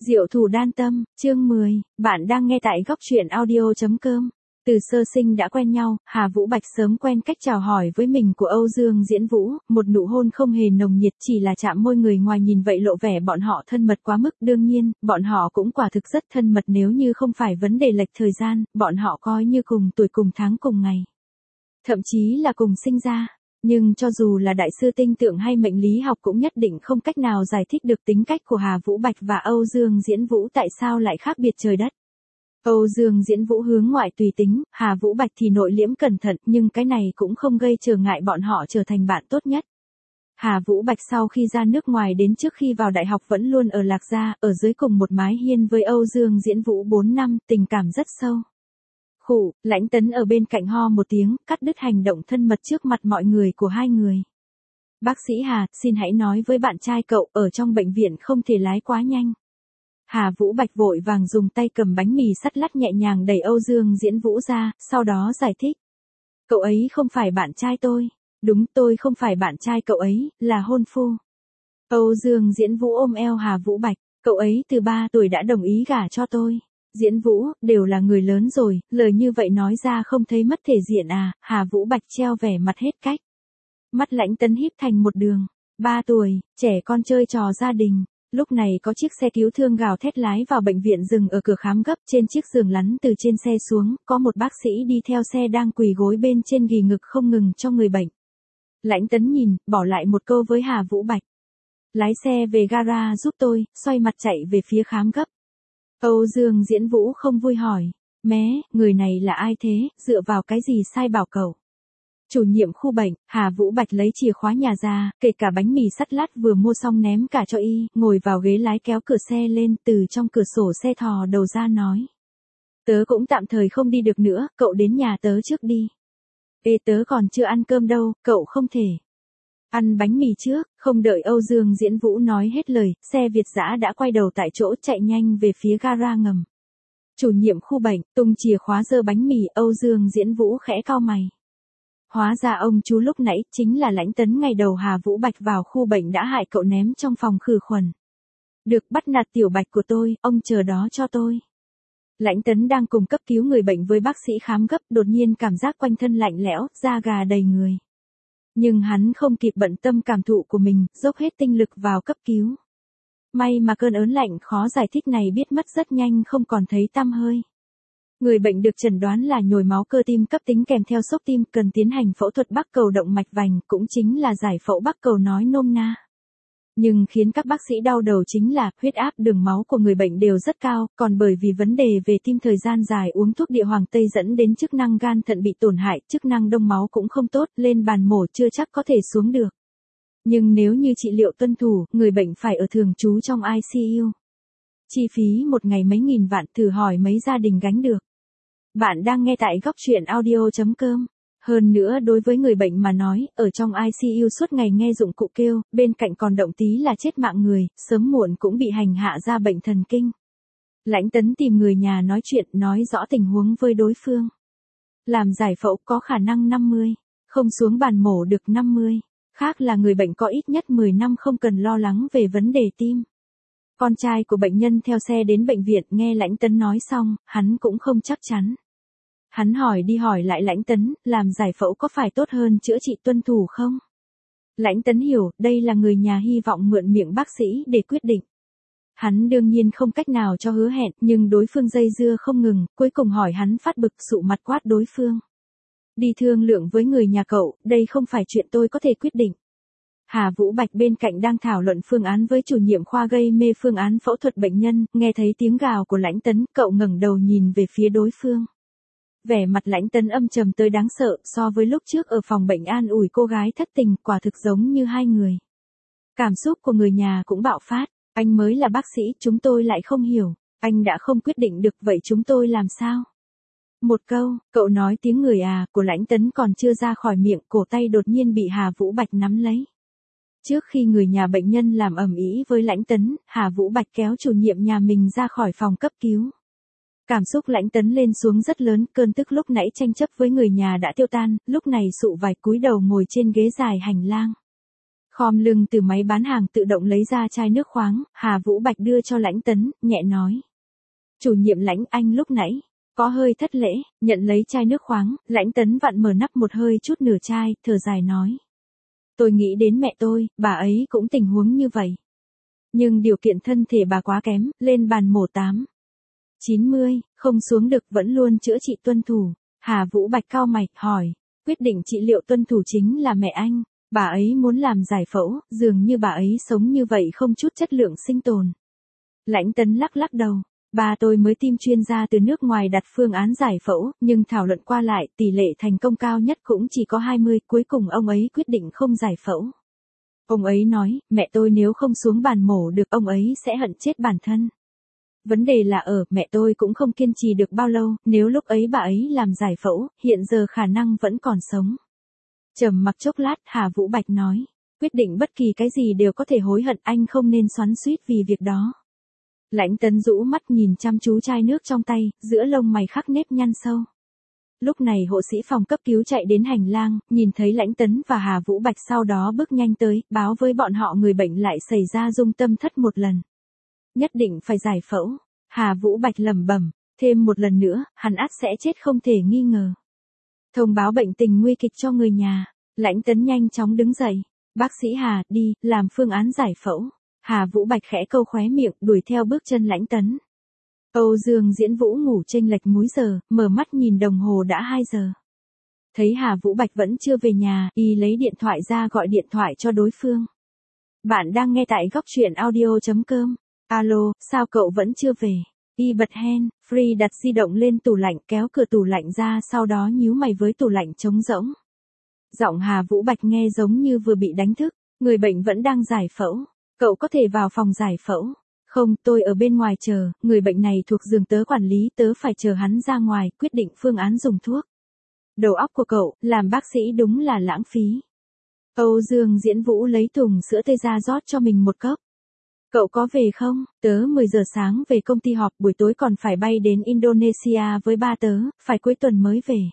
Diệu thủ đan tâm, chương 10, bạn đang nghe tại góc truyện audio.com. Từ sơ sinh đã quen nhau, Hà Vũ Bạch sớm quen cách chào hỏi với mình của Âu Dương Diễn Vũ, một nụ hôn không hề nồng nhiệt, chỉ là chạm môi, người ngoài nhìn vậy lộ vẻ bọn họ thân mật quá mức. Đương nhiên, bọn họ cũng quả thực rất thân mật, nếu như không phải vấn đề lệch thời gian, bọn họ coi như cùng tuổi, cùng tháng, cùng ngày. Thậm chí là cùng sinh ra. Nhưng cho dù là đại sư tinh tượng hay mệnh lý học cũng nhất định không cách nào giải thích được tính cách của Hà Vũ Bạch và Âu Dương Diễn Vũ tại sao lại khác biệt trời đất. Âu Dương Diễn Vũ hướng ngoại tùy tính, Hà Vũ Bạch thì nội liễm cẩn thận, nhưng cái này cũng không gây trở ngại bọn họ trở thành bạn tốt nhất. Hà Vũ Bạch sau khi ra nước ngoài đến trước khi vào đại học vẫn luôn ở Lạc Gia, ở dưới cùng một mái hiên với Âu Dương Diễn Vũ 4 năm, tình cảm rất sâu. Khụ, Lãnh Tấn ở bên cạnh ho một tiếng, cắt đứt hành động thân mật trước mặt mọi người của hai người. Bác sĩ Hà, xin hãy nói với bạn trai cậu, ở trong bệnh viện không thể lái quá nhanh. Hà Vũ Bạch vội vàng dùng tay cầm bánh mì sắt lát nhẹ nhàng đẩy Âu Dương Diễn Vũ ra, sau đó giải thích. Cậu ấy không phải bạn trai tôi. Đúng, tôi không phải bạn trai cậu ấy, là hôn phu. Âu Dương Diễn Vũ ôm eo Hà Vũ Bạch, cậu ấy từ 3 tuổi đã đồng ý gả cho tôi. Diễn Vũ, đều là người lớn rồi, lời như vậy nói ra không thấy mất thể diện à? Hà Vũ Bạch treo vẻ mặt hết cách. Mắt Lãnh Tấn híp thành một đường. 3 tuổi, trẻ con chơi trò gia đình. Lúc này có chiếc xe cứu thương gào thét lái vào bệnh viện dừng ở cửa khám gấp, trên chiếc giường lăn từ trên xe xuống, có một bác sĩ đi theo xe đang quỳ gối bên trên ghì ngực không ngừng cho người bệnh. Lãnh Tấn nhìn, bỏ lại một câu với Hà Vũ Bạch. Lái xe về gara giúp tôi, xoay mặt chạy về phía khám gấp. Âu Dương Diễn Vũ không vui hỏi, mé, người này là ai thế, dựa vào cái gì sai bảo cậu? Chủ nhiệm khu bệnh, Hà Vũ Bạch lấy chìa khóa nhà ra, kể cả bánh mì sắt lát vừa mua xong ném cả cho y, ngồi vào ghế lái kéo cửa xe lên, từ trong cửa sổ xe thò đầu ra nói. Tớ cũng tạm thời không đi được nữa, cậu đến nhà tớ trước đi. Ê, tớ còn chưa ăn cơm đâu, cậu không thể. Ăn bánh mì trước, không đợi Âu Dương Diễn Vũ nói hết lời, xe Việt dã đã quay đầu tại chỗ chạy nhanh về phía gara ngầm. Chủ nhiệm khu bệnh, tung chìa khóa giơ bánh mì, Âu Dương Diễn Vũ khẽ cau mày. Hóa ra ông chú lúc nãy chính là Lãnh Tấn ngày đầu Hà Vũ Bạch vào khu bệnh đã hại cậu ném trong phòng khử khuẩn. Được, bắt nạt tiểu Bạch của tôi, ông chờ đó cho tôi. Lãnh Tấn đang cùng cấp cứu người bệnh với bác sĩ khám gấp, đột nhiên cảm giác quanh thân lạnh lẽo, da gà đầy người. Nhưng hắn không kịp bận tâm cảm thụ của mình, dốc hết tinh lực vào cấp cứu. May mà cơn ớn lạnh khó giải thích này biết mất rất nhanh, không còn thấy tăm hơi. Người bệnh được chẩn đoán là nhồi máu cơ tim cấp tính kèm theo xốc tim, cần tiến hành phẫu thuật bắc cầu động mạch vành, cũng chính là giải phẫu bắc cầu nói nôm na. Nhưng khiến các bác sĩ đau đầu chính là huyết áp, đường máu của người bệnh đều rất cao, còn bởi vì vấn đề về tim thời gian dài uống thuốc địa hoàng tây dẫn đến chức năng gan thận bị tổn hại, chức năng đông máu cũng không tốt, lên bàn mổ chưa chắc có thể xuống được. Nhưng nếu như trị liệu tuân thủ, người bệnh phải ở thường trú trong ICU. Chi phí một ngày mấy nghìn vạn, thử hỏi mấy gia đình gánh được. Bạn đang nghe tại góc truyện audio.com. Hơn nữa đối với người bệnh mà nói, ở trong ICU suốt ngày nghe dụng cụ kêu, bên cạnh còn động tí là chết mạng người, sớm muộn cũng bị hành hạ ra bệnh thần kinh. Lãnh Tấn tìm người nhà nói chuyện, nói rõ tình huống với đối phương. Làm giải phẫu có khả năng 50, không xuống bàn mổ được 50, khác là người bệnh có ít nhất 10 năm không cần lo lắng về vấn đề tim. Con trai của bệnh nhân theo xe đến bệnh viện, nghe Lãnh Tấn nói xong, hắn cũng không chắc chắn. Hắn hỏi đi hỏi lại Lãnh Tấn, làm giải phẫu có phải tốt hơn chữa trị tuân thủ không? Lãnh Tấn hiểu, đây là người nhà hy vọng mượn miệng bác sĩ để quyết định. Hắn đương nhiên không cách nào cho hứa hẹn, nhưng đối phương dây dưa không ngừng, cuối cùng hỏi hắn phát bực, sụ mặt quát đối phương. Đi thương lượng với người nhà cậu, đây không phải chuyện tôi có thể quyết định. Hà Vũ Bạch bên cạnh đang thảo luận phương án với chủ nhiệm khoa gây mê phương án phẫu thuật bệnh nhân, nghe thấy tiếng gào của Lãnh Tấn, cậu ngẩng đầu nhìn về phía đối phương. Vẻ mặt Lãnh Tấn âm trầm tới đáng sợ, so với lúc trước ở phòng bệnh an ủi cô gái thất tình, quả thực giống như hai người. Cảm xúc của người nhà cũng bạo phát, anh mới là bác sĩ, chúng tôi lại không hiểu, anh đã không quyết định được, vậy chúng tôi làm sao? Một câu, cậu nói tiếng người à, của Lãnh Tấn còn chưa ra khỏi miệng, cổ tay đột nhiên bị Hà Vũ Bạch nắm lấy. Trước khi người nhà bệnh nhân làm ầm ĩ với Lãnh Tấn, Hà Vũ Bạch kéo chủ nhiệm nhà mình ra khỏi phòng cấp cứu. Cảm xúc Lãnh Tấn lên xuống rất lớn, cơn tức lúc nãy tranh chấp với người nhà đã tiêu tan, lúc này sụ vải cúi đầu ngồi trên ghế dài hành lang. Khom lưng từ máy bán hàng tự động lấy ra chai nước khoáng, Hà Vũ Bạch đưa cho Lãnh Tấn, nhẹ nói. Chủ nhiệm Lãnh, anh lúc nãy có hơi thất lễ, nhận lấy chai nước khoáng, Lãnh Tấn vặn mở nắp một hơi chút nửa chai, thở dài nói. Tôi nghĩ đến mẹ tôi, bà ấy cũng tình huống như vậy. Nhưng điều kiện thân thể bà quá kém, lên bàn mổ 90, không xuống được vẫn luôn chữa trị tuân thủ. Hà Vũ Bạch cau mày, hỏi, quyết định trị liệu tuân thủ chính là mẹ anh, bà ấy muốn làm giải phẫu, dường như bà ấy sống như vậy không chút chất lượng sinh tồn. Lãnh Tấn lắc lắc đầu, ba tôi mới tìm chuyên gia từ nước ngoài đặt phương án giải phẫu, nhưng thảo luận qua lại tỷ lệ thành công cao nhất cũng chỉ có 20, cuối cùng ông ấy quyết định không giải phẫu. Ông ấy nói, mẹ tôi nếu không xuống bàn mổ được ông ấy sẽ hận chết bản thân. Vấn đề là mẹ tôi cũng không kiên trì được bao lâu, nếu lúc ấy bà ấy làm giải phẫu, hiện giờ khả năng vẫn còn sống. Trầm mặc chốc lát, Hà Vũ Bạch nói, quyết định bất kỳ cái gì đều có thể hối hận, anh không nên xoắn xuýt vì việc đó. Lãnh Tấn rũ mắt nhìn chăm chú chai nước trong tay, giữa lông mày khắc nếp nhăn sâu. Lúc này hộ sĩ phòng cấp cứu chạy đến hành lang, nhìn thấy Lãnh Tấn và Hà Vũ Bạch sau đó bước nhanh tới, báo với bọn họ người bệnh lại xảy ra rung tâm thất một lần. Nhất định phải giải phẫu. Hà Vũ Bạch lẩm bẩm, thêm một lần nữa, hắn ắt sẽ chết không thể nghi ngờ. Thông báo bệnh tình nguy kịch cho người nhà. Lãnh Tấn nhanh chóng đứng dậy. Bác sĩ Hà, đi, làm phương án giải phẫu. Hà Vũ Bạch khẽ câu khóe miệng, đuổi theo bước chân Lãnh Tấn. Âu Dương Diễn Vũ ngủ chênh lệch múi giờ, mở mắt nhìn đồng hồ đã 2 giờ. Thấy Hà Vũ Bạch vẫn chưa về nhà, y lấy điện thoại ra gọi điện thoại cho đối phương. Bạn đang nghe tại góc truyện audio.com. Alo, sao cậu vẫn chưa về? Y bật hen, Free đặt di động lên tủ lạnh, kéo cửa tủ lạnh ra, sau đó nhíu mày với tủ lạnh trống rỗng. Giọng Hà Vũ Bạch nghe giống như vừa bị đánh thức, người bệnh vẫn đang giải phẫu. Cậu có thể vào phòng giải phẫu. Không, tôi ở bên ngoài chờ, người bệnh này thuộc giường tớ quản lý, tớ phải chờ hắn ra ngoài, quyết định phương án dùng thuốc. Đầu óc của cậu, làm bác sĩ đúng là lãng phí. Âu Dương Diễn Vũ lấy thùng sữa tê ra rót cho mình một cốc. Cậu có về không? Tớ 10 giờ sáng về công ty họp, buổi tối còn phải bay đến Indonesia với ba tớ, phải cuối tuần mới về.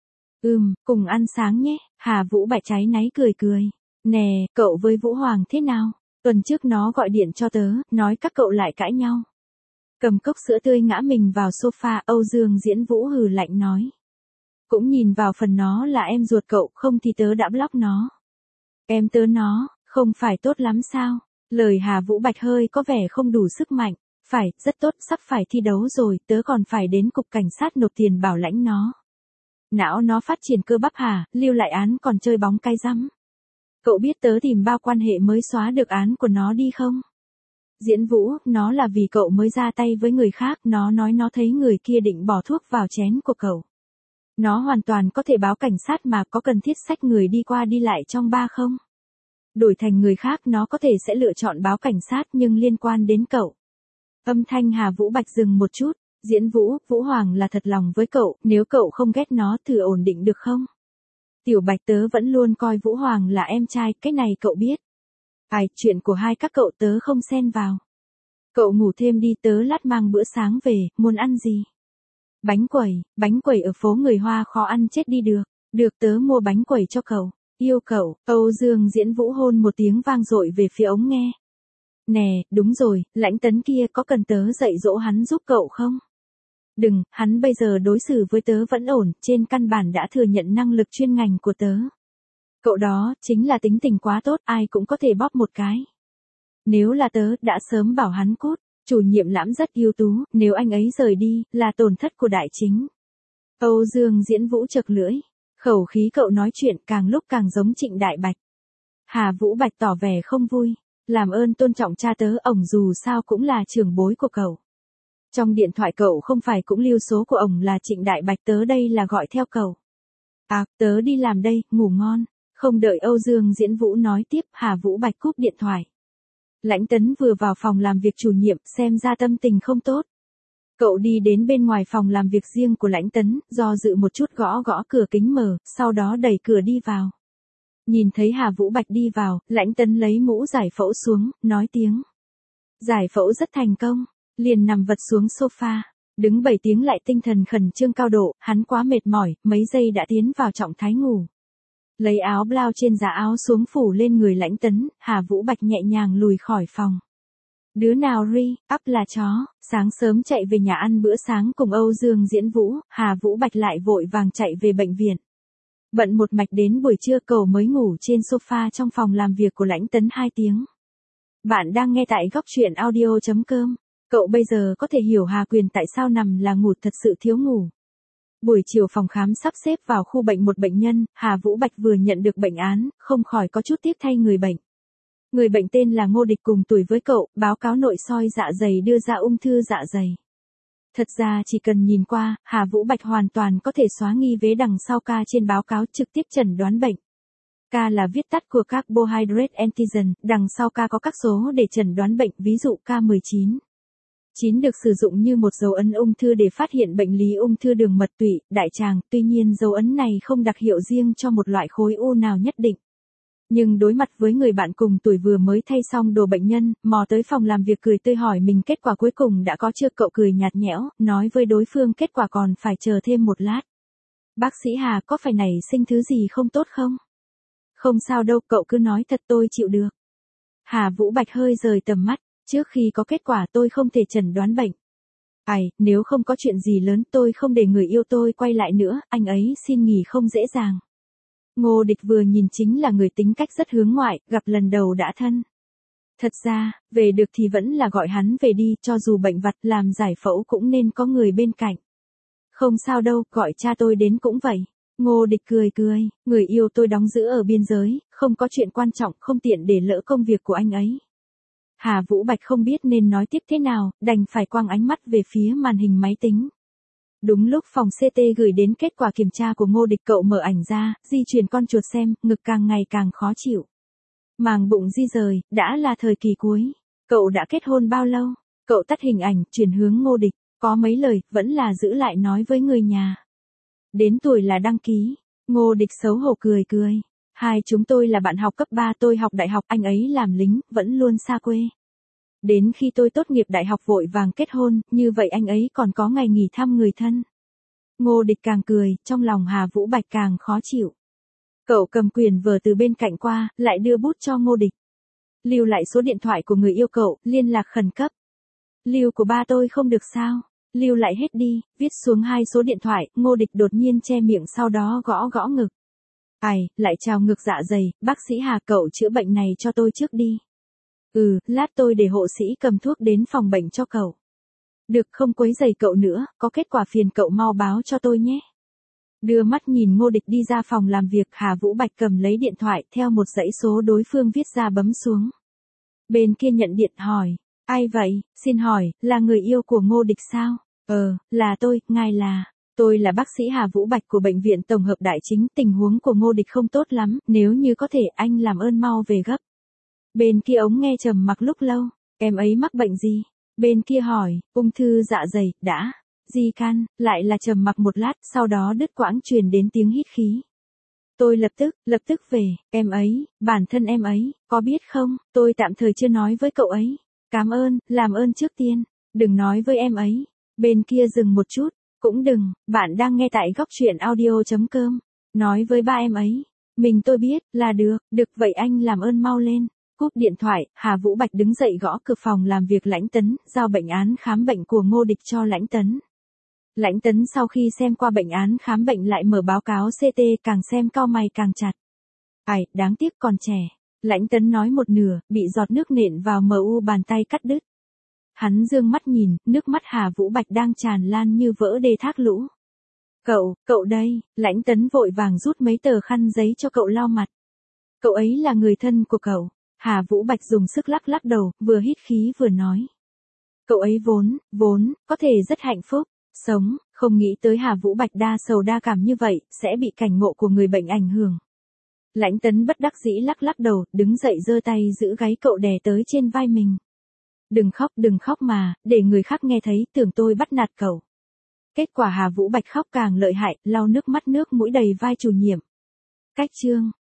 Cùng ăn sáng nhé. Hà Vũ Bạch cháy náy cười cười. Nè, cậu với Vũ Hoàng thế nào? Tuần trước nó gọi điện cho tớ, nói các cậu lại cãi nhau. Cầm cốc sữa tươi ngã mình vào sofa, Âu Dương Diễn Vũ hừ lạnh nói. Cũng nhìn vào phần nó là em ruột cậu, không thì tớ đã block nó. Em tớ nó, không phải tốt lắm sao? Lời Hà Vũ Bạch hơi có vẻ không đủ sức mạnh. Phải, rất tốt, sắp phải thi đấu rồi, tớ còn phải đến cục cảnh sát nộp tiền bảo lãnh nó. Não nó phát triển cơ bắp hả, lưu lại án còn chơi bóng cay răm. Cậu biết tớ tìm bao quan hệ mới xóa được án của nó đi không? Diễn Vũ, nó là vì cậu mới ra tay với người khác, nó nói nó thấy người kia định bỏ thuốc vào chén của cậu. Nó hoàn toàn có thể báo cảnh sát mà, có cần thiết xách người đi qua đi lại trong bar không? Đổi thành người khác nó có thể sẽ lựa chọn báo cảnh sát nhưng liên quan đến cậu. Âm thanh Hà Vũ Bạch dừng một chút. Diễn Vũ, Vũ Hoàng là thật lòng với cậu, nếu cậu không ghét nó thử ổn định được không? Tiểu Bạch tớ vẫn luôn coi Vũ Hoàng là em trai, cái này cậu biết. Ai, chuyện của hai các cậu tớ không xen vào. Cậu ngủ thêm đi, tớ lát mang bữa sáng về, muốn ăn gì? Bánh quẩy ở phố người Hoa khó ăn chết đi được. Được, tớ mua bánh quẩy cho cậu. Yêu cậu. Âu Dương Diễn Vũ hôn một tiếng vang dội về phía ống nghe. Nè, đúng rồi, Lãnh Tấn kia có cần tớ dạy dỗ hắn giúp cậu không? Đừng, hắn bây giờ đối xử với tớ vẫn ổn, trên căn bản đã thừa nhận năng lực chuyên ngành của tớ. Cậu đó, chính là tính tình quá tốt, ai cũng có thể bóp một cái. Nếu là tớ, đã sớm bảo hắn cút. Chủ nhiệm Lãm rất ưu tú, nếu anh ấy rời đi, là tổn thất của đại chính. Âu Dương Diễn Vũ chật lưỡi. Khẩu khí cậu nói chuyện càng lúc càng giống Trịnh Đại Bạch. Hà Vũ Bạch tỏ vẻ không vui. Làm ơn tôn trọng cha tớ, ổng dù sao cũng là trưởng bối của cậu. Trong điện thoại cậu không phải cũng lưu số của ổng là Trịnh Đại Bạch, tớ đây là gọi theo cậu. À, tớ đi làm đây, ngủ ngon. Không đợi Âu Dương Diễn Vũ nói tiếp, Hà Vũ Bạch cúp điện thoại. Lãnh Tấn vừa vào phòng làm việc chủ nhiệm, xem ra tâm tình không tốt. Cậu đi đến bên ngoài phòng làm việc riêng của Lãnh Tấn, do dự một chút gõ gõ cửa kính mở, sau đó đẩy cửa đi vào. Nhìn thấy Hà Vũ Bạch đi vào, Lãnh Tấn lấy mũ giải phẫu xuống, nói tiếng. Giải phẫu rất thành công, liền nằm vật xuống sofa, đứng 7 tiếng lại tinh thần khẩn trương cao độ, hắn quá mệt mỏi, mấy giây đã tiến vào trạng thái ngủ. Lấy áo blau trên giá áo xuống phủ lên người Lãnh Tấn, Hà Vũ Bạch nhẹ nhàng lùi khỏi phòng. Đứa nào ri, ắp là chó, sáng sớm chạy về nhà ăn bữa sáng cùng Âu Dương Diễn Vũ, Hà Vũ Bạch lại vội vàng chạy về bệnh viện. Bận một mạch đến buổi trưa cậu mới ngủ trên sofa trong phòng làm việc của Lãnh Tấn 2 tiếng. Bạn đang nghe tại góc truyện audio.com. Cậu bây giờ có thể hiểu Hà Quyền tại sao nằm là ngủ thật sự thiếu ngủ. Buổi chiều phòng khám sắp xếp vào khu bệnh một bệnh nhân, Hà Vũ Bạch vừa nhận được bệnh án, không khỏi có chút tiếc thay người bệnh. Người bệnh tên là Ngô Địch cùng tuổi với cậu, báo cáo nội soi dạ dày đưa ra ung thư dạ dày. Thật ra chỉ cần nhìn qua, Hà Vũ Bạch hoàn toàn có thể xóa nghi vế đằng sau ca trên báo cáo trực tiếp chẩn đoán bệnh. K là viết tắt của Carbohydrate Antigen, đằng sau K có các số để chẩn đoán bệnh, ví dụ K19. 9 được sử dụng như một dấu ấn ung thư để phát hiện bệnh lý ung thư đường mật tụy, đại tràng, tuy nhiên dấu ấn này không đặc hiệu riêng cho một loại khối u nào nhất định. Nhưng đối mặt với người bạn cùng tuổi vừa mới thay xong đồ bệnh nhân, mò tới phòng làm việc cười tươi hỏi mình kết quả cuối cùng đã có chưa, cậu cười nhạt nhẽo, nói với đối phương kết quả còn phải chờ thêm một lát. Bác sĩ Hà có phải nảy sinh thứ gì không tốt không? Không sao đâu, cậu cứ nói thật tôi chịu được. Hà Vũ Bạch hơi rời tầm mắt, trước khi có kết quả tôi không thể chẩn đoán bệnh. Nếu không có chuyện gì lớn tôi không để người yêu tôi quay lại nữa, anh ấy xin nghỉ không dễ dàng. Ngô Địch vừa nhìn chính là người tính cách rất hướng ngoại, gặp lần đầu đã thân. Thật ra, về được thì vẫn là gọi hắn về đi, cho dù bệnh vặt làm giải phẫu cũng nên có người bên cạnh. Không sao đâu, gọi cha tôi đến cũng vậy. Ngô Địch cười cười, người yêu tôi đóng giữ ở biên giới, không có chuyện quan trọng, không tiện để lỡ công việc của anh ấy. Hà Vũ Bạch không biết nên nói tiếp thế nào, đành phải quăng ánh mắt về phía màn hình máy tính. Đúng lúc phòng CT gửi đến kết quả kiểm tra của Ngô Địch, cậu mở ảnh ra, di chuyển con chuột xem, ngực càng ngày càng khó chịu. Màng bụng di rời, đã là thời kỳ cuối. Cậu đã kết hôn bao lâu? Cậu tắt hình ảnh, chuyển hướng Ngô Địch, có mấy lời, vẫn là giữ lại nói với người nhà. Đến tuổi là đăng ký. Ngô Địch xấu hổ cười cười. Hai chúng tôi là bạn học cấp 3, tôi học đại học, anh ấy làm lính, vẫn luôn xa quê. Đến khi tôi tốt nghiệp đại học vội vàng kết hôn, như vậy anh ấy còn có ngày nghỉ thăm người thân. Ngô Địch càng cười, trong lòng Hà Vũ Bạch càng khó chịu. Cậu cầm quyển vở từ bên cạnh qua, lại đưa bút cho Ngô Địch. Lưu lại số điện thoại của người yêu cậu, liên lạc khẩn cấp. Lưu của ba tôi không được sao? Lưu lại hết đi, viết xuống 2 số điện thoại, Ngô Địch đột nhiên che miệng sau đó gõ gõ ngực. Lại trào ngược dạ dày, bác sĩ Hà cậu chữa bệnh này cho tôi trước đi. Lát tôi để hộ sĩ cầm thuốc đến phòng bệnh cho cậu. Được, không quấy rầy cậu nữa, có kết quả phiền cậu mau báo cho tôi nhé. Đưa mắt nhìn Ngô Địch đi ra phòng làm việc, Hà Vũ Bạch cầm lấy điện thoại, theo một dãy số đối phương viết ra bấm xuống. Bên kia nhận điện hỏi, ai vậy, xin hỏi, là người yêu của Ngô Địch sao? Là tôi, ngài là... Tôi là bác sĩ Hà Vũ Bạch của Bệnh viện Tổng hợp Đại Chính, tình huống của Ngô Địch không tốt lắm, nếu như có thể anh làm ơn mau về gấp. Bên kia ống nghe trầm mặc lúc lâu, em ấy mắc bệnh gì? Bên kia hỏi, ung thư dạ dày, đã. Di căn, lại là trầm mặc một lát, sau đó đứt quãng truyền đến tiếng hít khí. Tôi lập tức về, em ấy, bản thân em ấy, có biết không, tôi tạm thời chưa nói với cậu ấy. Cảm ơn, làm ơn trước tiên, đừng nói với em ấy. Bên kia dừng một chút. Cũng đừng, bạn đang nghe tại góc truyện audio.com. Nói với ba em ấy. Tôi biết, là được, vậy anh làm ơn mau lên. Cúp điện thoại, Hà Vũ Bạch đứng dậy gõ cửa phòng làm việc Lãnh Tấn, giao bệnh án khám bệnh của Ngô Địch cho Lãnh Tấn. Lãnh Tấn sau khi xem qua bệnh án khám bệnh lại mở báo cáo CT, càng xem cau mày càng chặt. Đáng tiếc còn trẻ. Lãnh Tấn nói một nửa, bị giọt nước nện vào MU bàn tay cắt đứt. Hắn dương mắt nhìn, nước mắt Hà Vũ Bạch đang tràn lan như vỡ đê thác lũ. Cậu đây, Lãnh Tấn vội vàng rút mấy tờ khăn giấy cho cậu lau mặt. Cậu ấy là người thân của cậu. Hà Vũ Bạch dùng sức lắc lắc đầu, vừa hít khí vừa nói. Cậu ấy vốn, có thể rất hạnh phúc, sống, không nghĩ tới Hà Vũ Bạch đa sầu đa cảm như vậy, sẽ bị cảnh ngộ của người bệnh ảnh hưởng. Lãnh Tấn bất đắc dĩ lắc lắc đầu, đứng dậy giơ tay giữ gáy cậu đè tới trên vai mình. Đừng khóc mà, để người khác nghe thấy tưởng tôi bắt nạt cậu. Kết quả Hà Vũ Bạch khóc càng lợi hại, lau nước mắt nước mũi đầy vai chủ nhiệm. Cách chương.